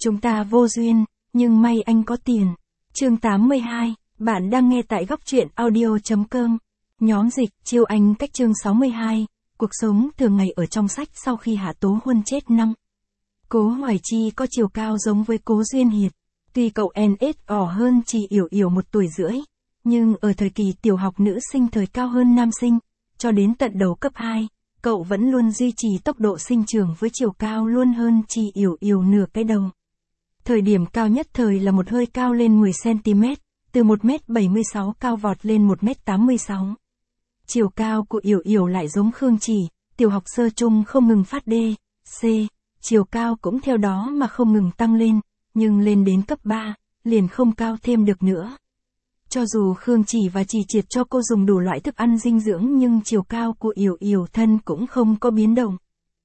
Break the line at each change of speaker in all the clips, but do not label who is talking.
Chúng ta vô duyên, nhưng may anh có tiền. Chương 82, bạn đang nghe tại góc truyện audio.com. Nhóm dịch, chiêu anh cách chương 62, cuộc sống thường ngày ở trong sách sau khi Hạ Tố Huân chết năm. Cố Hoài Chi có chiều cao giống với Cố Duyên Hiệt. Tuy cậu NSO hơn Chi Yểu Yểu 1 tuổi rưỡi, nhưng ở thời kỳ tiểu học nữ sinh thời cao hơn nam sinh, cho đến tận đầu cấp 2, cậu vẫn luôn duy trì tốc độ sinh trưởng với chiều cao luôn hơn Chi Yểu Yểu nửa cái đầu. Thời điểm cao nhất thời là một hơi cao lên 10cm, từ 1m76 cao vọt lên 1m86. Chiều cao của Yểu Yểu lại giống Khương Chỉ, tiểu học sơ trung không ngừng phát D, C, chiều cao cũng theo đó mà không ngừng tăng lên, nhưng lên đến cấp 3, liền không cao thêm được nữa. Cho dù Khương Chỉ và Chỉ Triệt cho cô dùng đủ loại thức ăn dinh dưỡng nhưng chiều cao của Yểu Yểu thân cũng không có biến động.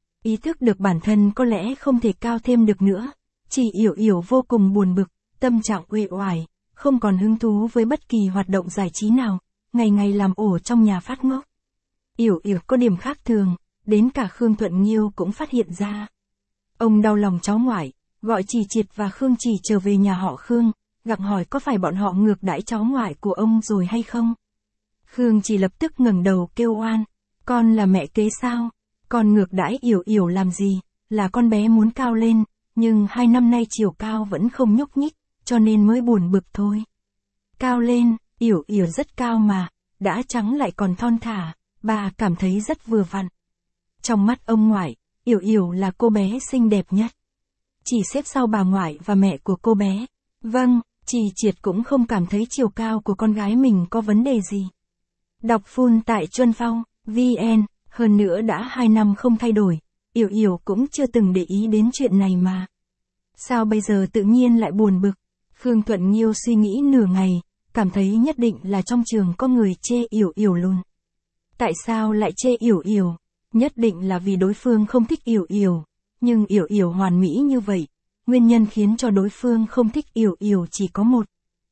Ý thức được bản thân có lẽ không thể cao thêm được nữa, Chỉ Yểu Yểu vô cùng buồn bực, tâm trạng uể oải, không còn hứng thú với bất kỳ hoạt động giải trí nào, ngày ngày làm ổ trong nhà phát ngốc. Yểu Yểu có điểm khác thường, đến cả Khương Thuận Nghiêu cũng phát hiện ra. Ông đau lòng cháu ngoại, gọi Chỉ Triệt và Khương Chỉ trở về nhà họ Khương, gặng hỏi có phải bọn họ ngược đãi cháu ngoại của ông rồi hay không. Khương Chỉ lập tức ngẩng đầu kêu oan, con là mẹ kế sao, con ngược đãi Yểu Yểu làm gì, là con bé muốn cao lên, nhưng 2 năm nay chiều cao vẫn không nhúc nhích, cho nên mới buồn bực thôi. Cao lên, Yểu Yểu rất cao mà, đã trắng lại còn thon thả, bà cảm thấy rất vừa vặn. Trong mắt ông ngoại, Yểu Yểu là cô bé xinh đẹp nhất. Chỉ xếp sau bà ngoại và mẹ của cô bé. Vâng, Chỉ Triệt cũng không cảm thấy chiều cao của con gái mình có vấn đề gì. Đọc full tại Chuân Phong, VN, hơn nữa đã 2 năm không thay đổi, Yểu Yểu cũng chưa từng để ý đến chuyện này mà. Sao bây giờ tự nhiên lại buồn bực? Khương Thuận Nghiêu suy nghĩ nửa ngày, cảm thấy nhất định là trong trường có người chê Yểu Yểu lùn. Tại sao lại chê Yểu Yểu? Nhất định là vì đối phương không thích Yểu Yểu, nhưng Yểu Yểu hoàn mỹ như vậy, nguyên nhân khiến cho đối phương không thích Yểu Yểu chỉ có một.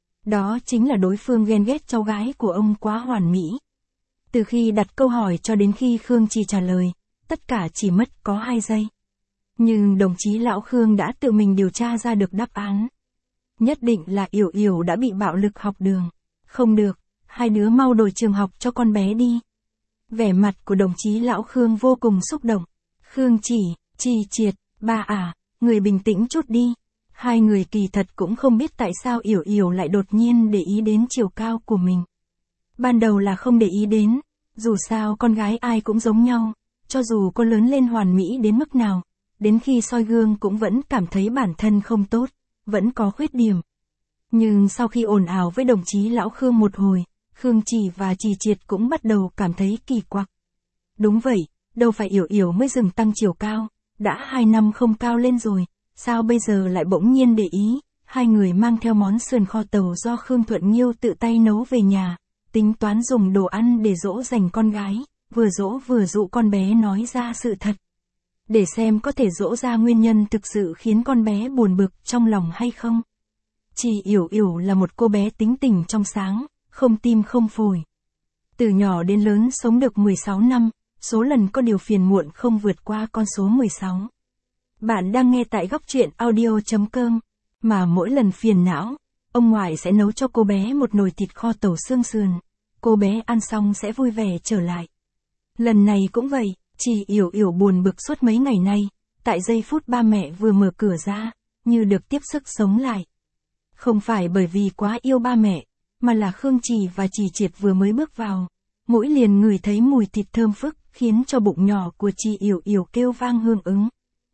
Đó chính là đối phương ghen ghét cháu gái của ông quá hoàn mỹ. Từ khi đặt câu hỏi cho đến khi Khương Chỉ trả lời, tất cả chỉ mất có 2 giây. Nhưng đồng chí lão Khương đã tự mình điều tra ra được đáp án. Nhất định là Yểu Yểu đã bị bạo lực học đường. Không được, hai đứa mau đổi trường học cho con bé đi. Vẻ mặt của đồng chí lão Khương vô cùng xúc động. Khương Chỉ Triệt, ba à, người bình tĩnh chút đi. Hai người kỳ thật cũng không biết tại sao Yểu Yểu lại đột nhiên để ý đến chiều cao của mình. Ban đầu là không để ý đến, dù sao con gái ai cũng giống nhau, cho dù cô lớn lên hoàn mỹ đến mức nào, đến khi soi gương cũng vẫn cảm thấy bản thân không tốt, vẫn có khuyết điểm. Nhưng sau khi ồn ào với đồng chí lão Khương một hồi, Khương Chỉ và Chỉ Triệt cũng bắt đầu cảm thấy kỳ quặc. Đúng vậy, đâu phải Yểu Yểu mới dừng tăng chiều cao, đã 2 năm không cao lên rồi, sao bây giờ lại bỗng nhiên để ý. Hai người mang theo món sườn kho tàu do Khương Thuận Nghiêu tự tay nấu về nhà, tính toán dùng đồ ăn để dỗ dành con gái, vừa dỗ vừa dụ con bé nói ra sự thật. Để xem có thể dỗ ra nguyên nhân thực sự khiến con bé buồn bực trong lòng hay không. Chỉ Yểu Yểu là một cô bé tính tình trong sáng, không tim không phổi. Từ nhỏ đến lớn sống được 16 năm, số lần có điều phiền muộn không vượt qua con số 16. Bạn đang nghe tại góc truyện audio.com, mà mỗi lần phiền não, ông ngoại sẽ nấu cho cô bé một nồi thịt kho tàu xương sườn. Cô bé ăn xong sẽ vui vẻ trở lại. Lần này cũng vậy, Chỉ Yểu Yểu buồn bực suốt mấy ngày nay, tại giây phút ba mẹ vừa mở cửa ra, như được tiếp sức sống lại. Không phải bởi vì quá yêu ba mẹ, mà là Khương Chỉ và Chỉ Triệt vừa mới bước vào, mũi liền ngửi thấy mùi thịt thơm phức, khiến cho bụng nhỏ của Chỉ Yểu Yểu kêu vang hương ứng.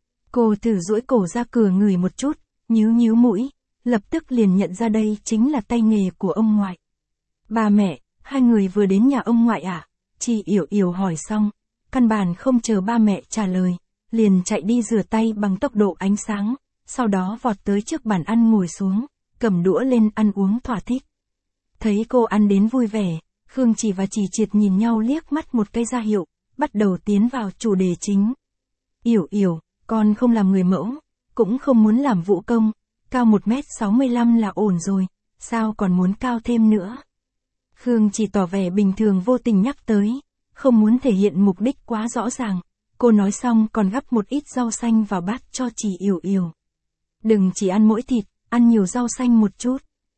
Cô thử duỗi cổ ra cửa ngửi một chút, nhíu mũi, lập tức liền nhận ra đây chính là tay nghề của ông ngoại. Ba mẹ, hai người vừa đến nhà ông ngoại à? Chỉ Yểu Yểu hỏi xong, căn bản không chờ ba mẹ trả lời, liền chạy đi rửa tay bằng tốc độ ánh sáng, sau đó vọt tới trước bàn ăn ngồi xuống, cầm đũa lên ăn uống thỏa thích. Thấy cô ăn đến vui vẻ, Khương Chỉ và Chỉ Triệt nhìn nhau liếc mắt một cái ra hiệu, bắt đầu tiến vào chủ đề chính. Yểu Yểu, con không làm người mẫu, cũng không muốn làm vũ công, cao 1m65 là ổn rồi, sao còn muốn cao thêm nữa? Khương Chỉ tỏ vẻ bình thường vô tình nhắc tới, không muốn thể hiện mục đích quá rõ ràng. Cô nói xong còn gắp một ít rau xanh vào bát cho Chỉ Yểu Yểu. Đừng chỉ ăn mỗi thịt, ăn nhiều rau xanh một chút.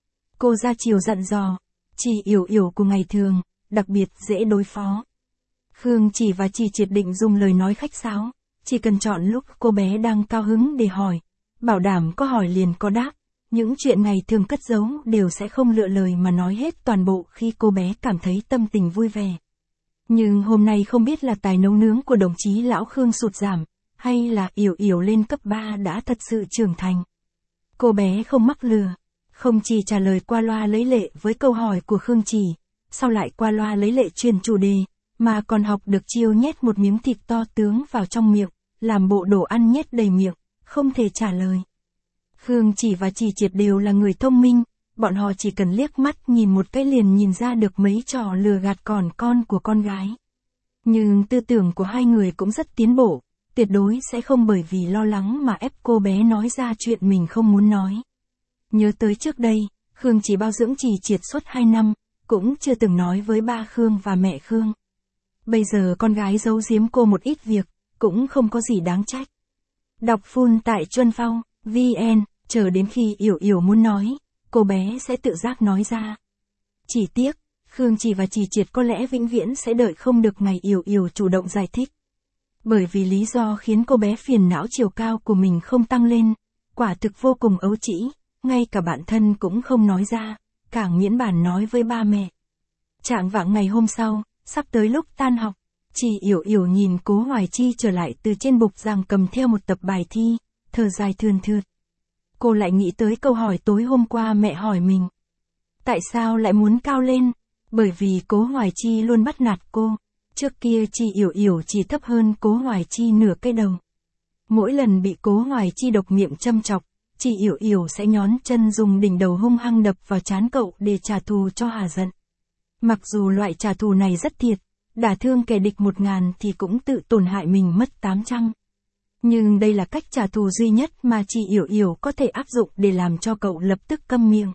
Cô ra chiều dặn dò. Chị Yểu Yểu của ngày thường, đặc biệt dễ đối phó. Khương Chỉ và Chỉ Triệt định dùng lời nói khách sáo, chỉ cần chọn lúc cô bé đang cao hứng để hỏi, bảo đảm có hỏi liền có đáp. Những chuyện ngày thường cất giấu đều sẽ không lựa lời mà nói hết toàn bộ khi cô bé cảm thấy tâm tình vui vẻ. Nhưng hôm nay không biết là tài nấu nướng của đồng chí lão Khương sụt giảm, hay là Yểu Yểu lên cấp 3 đã thật sự trưởng thành. Cô bé không mắc lừa, không chỉ trả lời qua loa lấy lệ với câu hỏi của Khương Chỉ, sau lại qua loa lấy lệ truyền chủ đề, mà còn học được chiêu nhét một miếng thịt to tướng vào trong miệng, làm bộ đồ ăn nhét đầy miệng, không thể trả lời. Khương Chỉ và Chỉ Triệt đều là người thông minh, bọn họ chỉ cần liếc mắt nhìn một cái liền nhìn ra được mấy trò lừa gạt còn con của con gái. Nhưng tư tưởng của hai người cũng rất tiến bộ, tuyệt đối sẽ không bởi vì lo lắng mà ép cô bé nói ra chuyện mình không muốn nói. Nhớ tới trước đây, Khương Chỉ bao dưỡng Chỉ Triệt suốt 2 năm, cũng chưa từng nói với ba Khương và mẹ Khương. Bây giờ con gái giấu giếm cô một ít việc, cũng không có gì đáng trách. Đọc full tại Chuân Phong, VN, chờ đến khi Yểu Yểu muốn nói, cô bé sẽ tự giác nói ra. Chỉ tiếc, Khương Chỉ và Chỉ Triệt có lẽ vĩnh viễn sẽ đợi không được ngày Yểu Yểu chủ động giải thích. Bởi vì lý do khiến cô bé phiền não chiều cao của mình không tăng lên, quả thực vô cùng ấu trĩ, ngay cả bạn thân cũng không nói ra, càng miễn bàn nói với ba mẹ. Trạng vạng ngày hôm sau, sắp tới lúc tan học, chị Yểu Yểu nhìn Cố Hoài Chi trở lại từ trên bục giảng cầm theo một tập bài thi, thở dài thườn thượt. Cô lại nghĩ tới câu hỏi tối hôm qua mẹ hỏi mình. Tại sao lại muốn cao lên? Bởi vì Cố Hoài Chi luôn bắt nạt cô. Trước kia chị Yểu Yểu chỉ thấp hơn Cố Hoài Chi nửa cái đầu. Mỗi lần bị Cố Hoài Chi độc miệng châm chọc, chị Yểu Yểu sẽ nhón chân dùng đỉnh đầu hung hăng đập vào trán cậu để trả thù cho hả giận. Mặc dù loại trả thù này rất thiệt, đả thương kẻ địch 1000 thì cũng tự tổn hại mình mất 800. Nhưng đây là cách trả thù duy nhất mà chị Yểu Yểu có thể áp dụng để làm cho cậu lập tức câm miệng.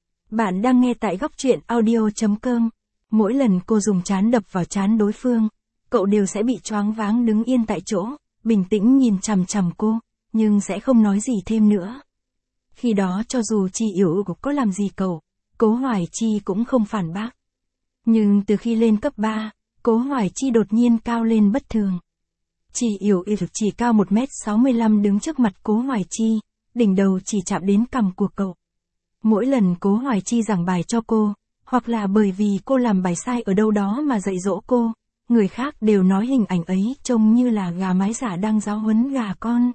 Bạn đang nghe tại góc truyện audio.com. Mỗi lần cô dùng trán đập vào trán đối phương, cậu đều sẽ bị choáng váng đứng yên tại chỗ, bình tĩnh nhìn chằm chằm cô, nhưng sẽ không nói gì thêm nữa. Khi đó cho dù chị Yểu Yểu có làm gì cậu, Cố Hoài Chi cũng không phản bác. Nhưng từ khi lên cấp 3, Cố Hoài Chi đột nhiên cao lên bất thường. Chị Yểu Yểu chỉ cao 1m65 đứng trước mặt Cố Hoài Chi, đỉnh đầu chỉ chạm đến cằm của cậu. Mỗi lần Cố Hoài Chi giảng bài cho cô, hoặc là bởi vì cô làm bài sai ở đâu đó mà dạy dỗ cô, người khác đều nói hình ảnh ấy trông như là gà mái giả đang giáo huấn gà con.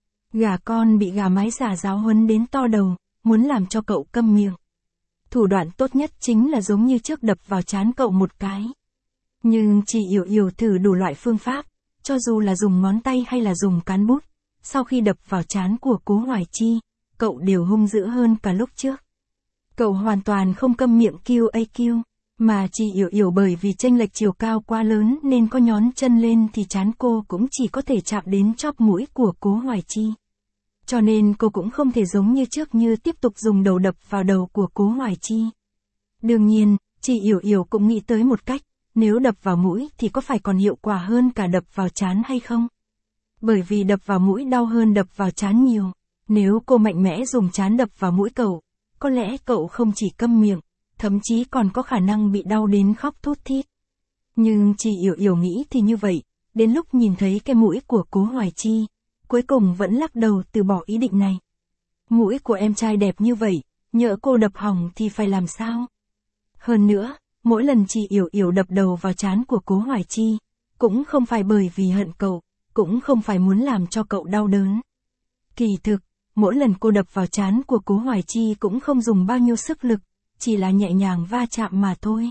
Gà con bị gà mái giả giáo huấn đến to đầu, muốn làm cho cậu câm miệng. Thủ đoạn tốt nhất chính là giống như trước đập vào trán cậu một cái. Nhưng chị Yểu Yểu thử đủ loại phương pháp, cho dù là dùng ngón tay hay là dùng cán bút, sau khi đập vào trán của Cố Hoài Chi, cậu đều hung dữ hơn cả lúc trước. Cậu hoàn toàn không câm miệng QAQ, mà chị Yểu Yểu bởi vì chênh lệch chiều cao quá lớn nên có nhón chân lên thì trán cô cũng chỉ có thể chạm đến chóp mũi của Cố Hoài Chi. Cho nên cô cũng không thể giống như trước như tiếp tục dùng đầu đập vào đầu của Cố Hoài Chi. Đương nhiên, chị Yểu Yểu cũng nghĩ tới một cách, nếu đập vào mũi thì có phải còn hiệu quả hơn cả đập vào trán hay không? Bởi vì đập vào mũi đau hơn đập vào trán nhiều. Nếu cô mạnh mẽ dùng trán đập vào mũi cậu, có lẽ cậu không chỉ câm miệng, thậm chí còn có khả năng bị đau đến khóc thút thít. Nhưng chị Yểu Yểu nghĩ thì như vậy, đến lúc nhìn thấy cái mũi của Cố Hoài Chi, cuối cùng vẫn lắc đầu từ bỏ ý định này. Mũi của em trai đẹp như vậy, nhỡ cô đập hỏng thì phải làm sao? Hơn nữa, mỗi lần chị Yểu Yểu đập đầu vào trán của Cố Hoài Chi, cũng không phải bởi vì hận cậu, cũng không phải muốn làm cho cậu đau đớn. Kỳ thực, mỗi lần cô đập vào trán của Cố Hoài Chi cũng không dùng bao nhiêu sức lực, chỉ là nhẹ nhàng va chạm mà thôi.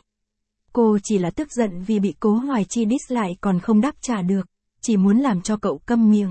Cô chỉ là tức giận vì bị Cố Hoài Chi diss lại còn không đáp trả được, chỉ muốn làm cho cậu câm miệng.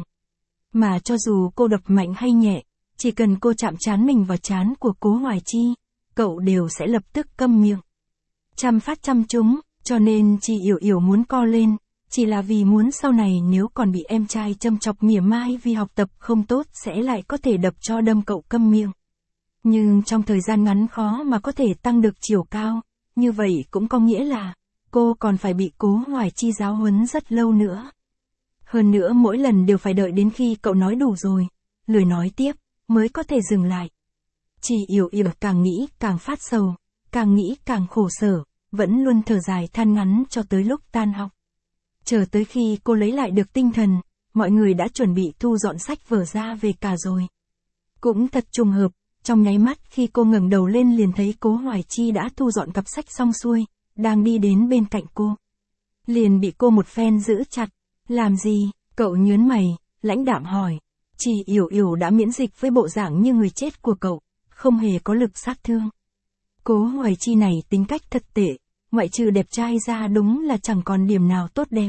Mà cho dù cô đập mạnh hay nhẹ, chỉ cần cô chạm trán mình vào trán của Cố Hoài Chi, cậu đều sẽ lập tức câm miệng. Trăm phát trăm trúng, cho nên chị Yểu Yểu muốn co lên, chỉ là vì muốn sau này nếu còn bị em trai châm chọc mỉa mai vì học tập không tốt sẽ lại có thể đập cho đâm cậu câm miệng. Nhưng trong thời gian ngắn khó mà có thể tăng được chiều cao, như vậy cũng có nghĩa là, cô còn phải bị Cố Hoài Chi giáo huấn rất lâu nữa. Hơn nữa mỗi lần đều phải đợi đến khi cậu nói đủ rồi, lười nói tiếp, mới có thể dừng lại. Chị Yểu Yểu càng nghĩ càng phát sầu, càng nghĩ càng khổ sở, vẫn luôn thở dài than ngắn cho tới lúc tan học. Chờ tới khi cô lấy lại được tinh thần, mọi người đã chuẩn bị thu dọn sách vở ra về cả rồi. Cũng thật trùng hợp, trong nháy mắt khi cô ngẩng đầu lên liền thấy Cố Hoài Chi đã thu dọn cặp sách xong xuôi, đang đi đến bên cạnh cô. Liền bị cô một phen giữ chặt. Làm gì? Cậu nhớn mày, lãnh đạm hỏi. Chị Yểu Yểu đã miễn dịch với bộ dạng như người chết của cậu, không hề có lực sát thương. Cố Hoài Chi này tính cách thật tệ, ngoại trừ đẹp trai ra đúng là chẳng còn điểm nào tốt đẹp.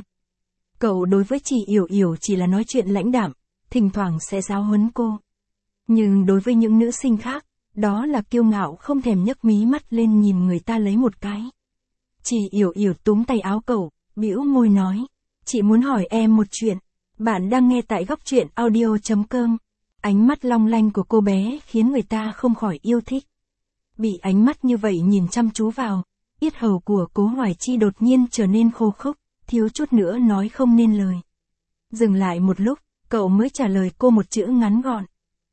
Cậu đối với chị Yểu Yểu chỉ là nói chuyện lãnh đạm, thỉnh thoảng sẽ giáo huấn cô. Nhưng đối với những nữ sinh khác, đó là kiêu ngạo không thèm nhấc mí mắt lên nhìn người ta lấy một cái. Chị Yểu Yểu túm tay áo cậu, bĩu môi nói. Chị muốn hỏi em một chuyện. Bạn đang nghe tại góc truyện audio.com. Ánh mắt long lanh của cô bé khiến người ta không khỏi yêu thích. Bị ánh mắt như vậy nhìn chăm chú vào, yết hầu của Cố Hoài Chi đột nhiên trở nên khô khốc, thiếu chút nữa nói không nên lời. Dừng lại một lúc, cậu mới trả lời cô một chữ ngắn gọn.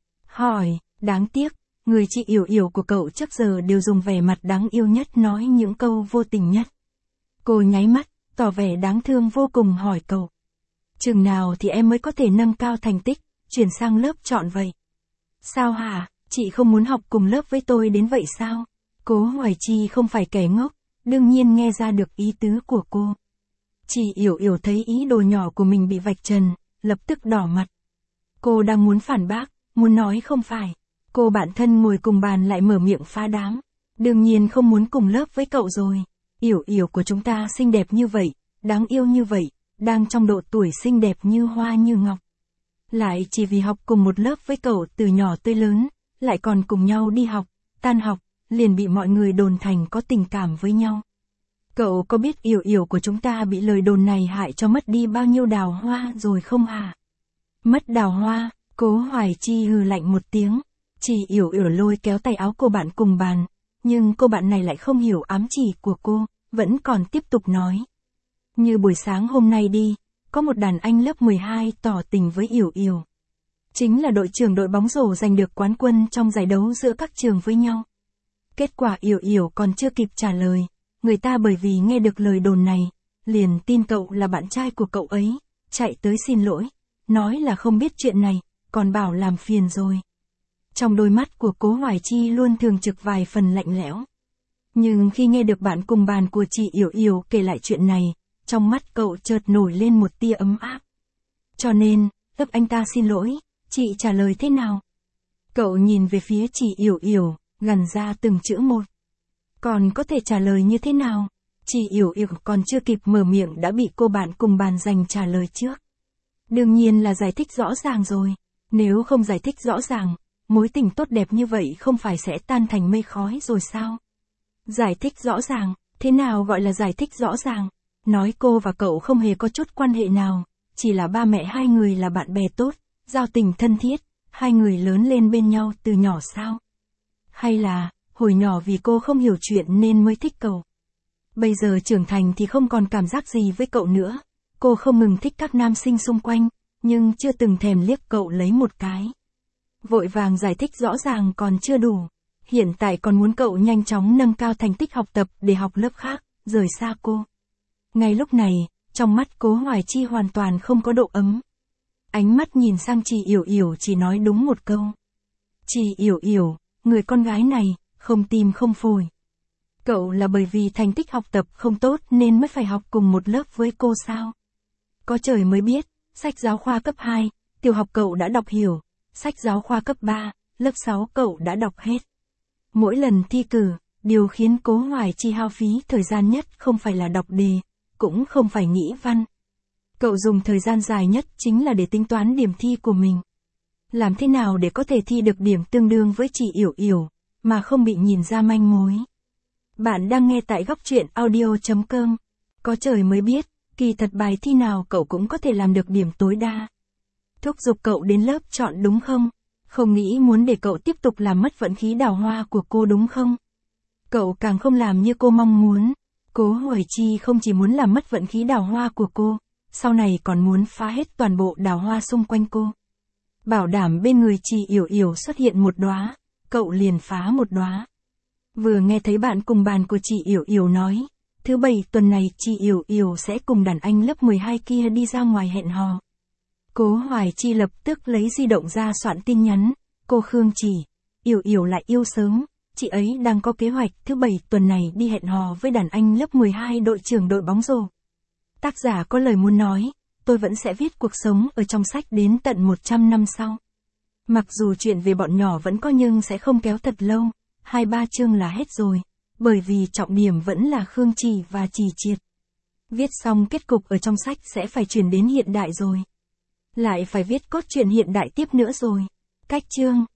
Hỏi, đáng tiếc, người chị Yểu Yểu của cậu trước giờ đều dùng vẻ mặt đáng yêu nhất nói những câu vô tình nhất. Cô nháy mắt, tỏ vẻ đáng thương vô cùng hỏi cậu. Chừng nào thì em mới có thể nâng cao thành tích, chuyển sang lớp chọn vậy? Sao hả, chị không muốn học cùng lớp với tôi đến vậy sao? Cố Hoài Chi không phải kẻ ngốc, đương nhiên nghe ra được ý tứ của cô. Chị Yểu Yểu thấy ý đồ nhỏ của mình bị vạch trần, lập tức đỏ mặt. Cô đang muốn phản bác, muốn nói không phải. Cô bạn thân ngồi cùng bàn lại mở miệng phá đám. Đương nhiên không muốn cùng lớp với cậu rồi. Yểu Yểu của chúng ta xinh đẹp như vậy, đáng yêu như vậy, đang trong độ tuổi xinh đẹp như hoa như ngọc. Lại chỉ vì học cùng một lớp với cậu từ nhỏ tới lớn, lại còn cùng nhau đi học, tan học, liền bị mọi người đồn thành có tình cảm với nhau. Cậu có biết Yểu Yểu của chúng ta bị lời đồn này hại cho mất đi bao nhiêu đào hoa rồi không hả? Mất đào hoa, Cố Hoài Chi hừ lạnh một tiếng. Chị Yểu Yểu lôi kéo tay áo cô bạn cùng bàn, nhưng cô bạn này lại không hiểu ám chỉ của cô, vẫn còn tiếp tục nói. Như buổi sáng hôm nay đi, có một đàn anh lớp 12 tỏ tình với Yểu Yểu. Chính là đội trưởng đội bóng rổ giành được quán quân trong giải đấu giữa các trường với nhau. Kết quả Yểu Yểu còn chưa kịp trả lời, người ta bởi vì nghe được lời đồn này, liền tin cậu là bạn trai của cậu ấy, chạy tới xin lỗi, nói là không biết chuyện này, còn bảo làm phiền rồi. Trong đôi mắt của Cố Hoài Chi luôn thường trực vài phần lạnh lẽo. Nhưng khi nghe được bạn cùng bàn của chị Yểu Yểu kể lại chuyện này, trong mắt cậu chợt nổi lên một tia ấm áp. Cho nên, lúc anh ta xin lỗi, chị trả lời thế nào? Cậu nhìn về phía chị Yểu Yểu, gằn ra từng chữ một. Còn có thể trả lời như thế nào? Chị Yểu Yểu còn chưa kịp mở miệng đã bị cô bạn cùng bàn giành trả lời trước. Đương nhiên là giải thích rõ ràng rồi. Nếu không giải thích rõ ràng, mối tình tốt đẹp như vậy không phải sẽ tan thành mây khói rồi sao? Giải thích rõ ràng, thế nào gọi là giải thích rõ ràng? Nói cô và cậu không hề có chút quan hệ nào, chỉ là ba mẹ hai người là bạn bè tốt, giao tình thân thiết, hai người lớn lên bên nhau từ nhỏ sao? Hay là, hồi nhỏ vì cô không hiểu chuyện nên mới thích cậu? Bây giờ trưởng thành thì không còn cảm giác gì với cậu nữa, cô không ngừng thích các nam sinh xung quanh, nhưng chưa từng thèm liếc cậu lấy một cái. Vội vàng giải thích rõ ràng còn chưa đủ, hiện tại còn muốn cậu nhanh chóng nâng cao thành tích học tập để học lớp khác, rời xa cô. Ngay lúc này, trong mắt Cố Hoài Chi hoàn toàn không có độ ấm. Ánh mắt nhìn sang chị Yểu Yểu chỉ nói đúng một câu. Chị Yểu Yểu, người con gái này, không tim không phổi. Cậu là bởi vì thành tích học tập không tốt nên mới phải học cùng một lớp với cô sao? Có trời mới biết, sách giáo khoa cấp 2, tiểu học cậu đã đọc hiểu, sách giáo khoa cấp 3, lớp 6 cậu đã đọc hết. Mỗi lần thi cử, điều khiến Cố Hoài Chi hao phí thời gian nhất không phải là đọc đề, cũng không phải nghĩ văn. Cậu dùng thời gian dài nhất chính là để tính toán điểm thi của mình. Làm thế nào để có thể thi được điểm tương đương với chị Yểu Yểu, mà không bị nhìn ra manh mối. Bạn đang nghe tại góc truyện audio.com. Có trời mới biết, kỳ thật bài thi nào cậu cũng có thể làm được điểm tối đa. Thúc giục cậu đến lớp chọn đúng không? Không nghĩ muốn để cậu tiếp tục làm mất vận khí đào hoa của cô đúng không? Cậu càng không làm như cô mong muốn. Cố Hoài Chi không chỉ muốn làm mất vận khí đào hoa của cô, sau này còn muốn phá hết toàn bộ đào hoa xung quanh cô. Bảo đảm bên người chị Yểu Yểu xuất hiện một đóa, cậu liền phá một đóa. Vừa nghe thấy bạn cùng bàn của chị Yểu Yểu nói, thứ Bảy tuần này chị Yểu Yểu sẽ cùng đàn anh lớp 12 kia đi ra ngoài hẹn hò. Cố Hoài Chi lập tức lấy di động ra soạn tin nhắn, cô Khương chị, Yểu Yểu lại yêu sớm, chị ấy đang có kế hoạch thứ Bảy tuần này đi hẹn hò với đàn anh lớp 12 đội trưởng đội bóng rổ. Tác giả có lời muốn nói, tôi vẫn sẽ viết cuộc sống ở trong sách đến tận 100 năm sau. Mặc dù chuyện về bọn nhỏ vẫn có nhưng sẽ không kéo thật lâu, 2-3 chương là hết rồi, bởi vì trọng điểm vẫn là Khương Trì và Trì Triệt. Viết xong kết cục ở trong sách sẽ phải chuyển đến hiện đại rồi. Lại phải viết cốt truyện hiện đại tiếp nữa rồi. Cách chương